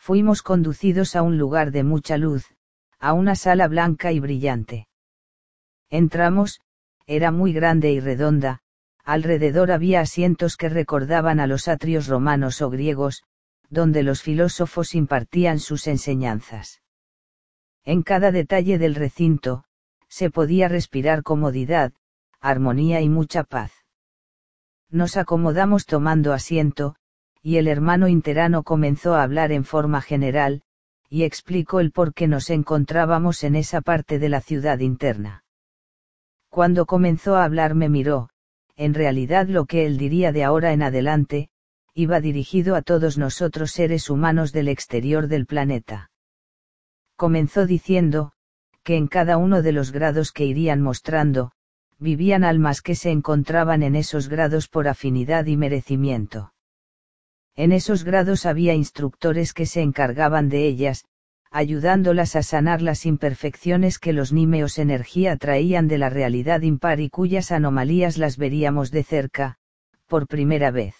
Fuimos conducidos a un lugar de mucha luz, a una sala blanca y brillante. Entramos, era muy grande y redonda, alrededor había asientos que recordaban a los atrios romanos o griegos, donde los filósofos impartían sus enseñanzas. En cada detalle del recinto, se podía respirar comodidad, armonía y mucha paz. Nos acomodamos tomando asiento, y el hermano interano comenzó a hablar en forma general, y explicó el por qué nos encontrábamos en esa parte de la ciudad interna. Cuando comenzó a hablar me miró, en realidad lo que él diría de ahora en adelante, iba dirigido a todos nosotros seres humanos del exterior del planeta. Comenzó diciendo, que en cada uno de los grados que irían mostrando, vivían almas que se encontraban en esos grados por afinidad y merecimiento. En esos grados había instructores que se encargaban de ellas, ayudándolas a sanar las imperfecciones que los nímeos energía traían de la realidad impar y cuyas anomalías las veríamos de cerca, por primera vez.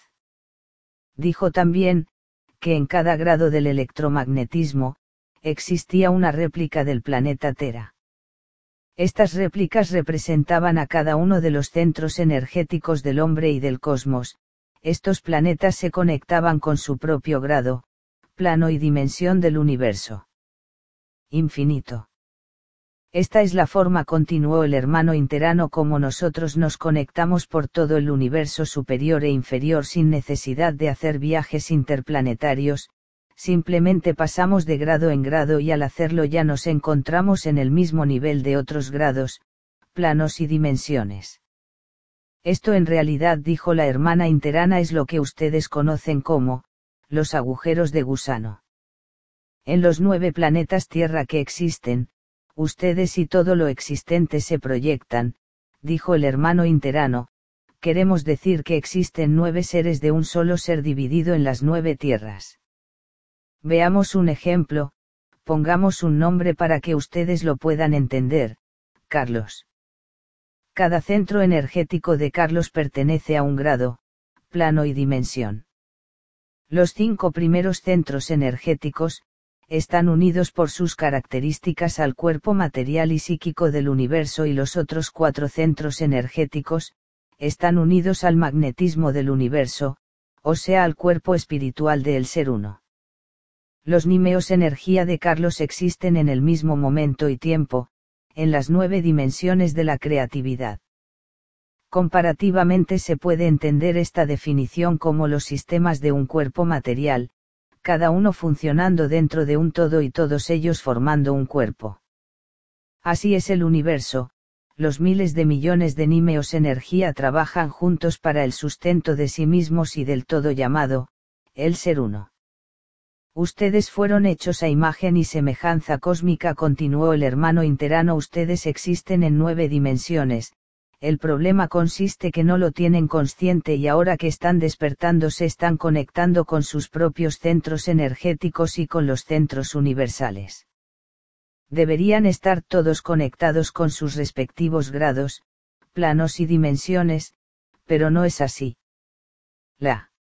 Dijo también, que en cada grado del electromagnetismo, existía una réplica del planeta Tera. Estas réplicas representaban a cada uno de los centros energéticos del hombre y del cosmos. Estos planetas se conectaban con su propio grado, plano y dimensión del universo infinito. Esta es la forma, continuó el hermano interano, como nosotros nos conectamos por todo el universo superior e inferior sin necesidad de hacer viajes interplanetarios, simplemente pasamos de grado en grado y al hacerlo ya nos encontramos en el mismo nivel de otros grados, planos y dimensiones. Esto en realidad, dijo la hermana interana, es lo que ustedes conocen como, los agujeros de gusano. En los 9 planetas Tierra que existen, ustedes y todo lo existente se proyectan, dijo el hermano interano, queremos decir que existen 9 seres de un solo ser dividido en las 9 tierras. Veamos un ejemplo, pongamos un nombre para que ustedes lo puedan entender, Carlos. Cada centro energético de Carlos pertenece a un grado, plano y dimensión. Los 5 primeros centros energéticos, están unidos por sus características al cuerpo material y psíquico del universo, y los otros 4 centros energéticos, están unidos al magnetismo del universo, o sea al cuerpo espiritual del ser uno. Los nímeos energía de Carlos existen en el mismo momento y tiempo, en las 9 dimensiones de la creatividad. Comparativamente se puede entender esta definición como los sistemas de un cuerpo material, cada uno funcionando dentro de un todo y todos ellos formando un cuerpo. Así es el universo, los miles de millones de nímeos energía trabajan juntos para el sustento de sí mismos y del todo llamado, el ser uno. Ustedes fueron hechos a imagen y semejanza cósmica, continuó el hermano interano, ustedes existen en 9 dimensiones. El problema consiste que no lo tienen consciente y ahora que están despertando se están conectando con sus propios centros energéticos y con los centros universales. Deberían estar todos conectados con sus respectivos grados, planos y dimensiones, pero no es así. La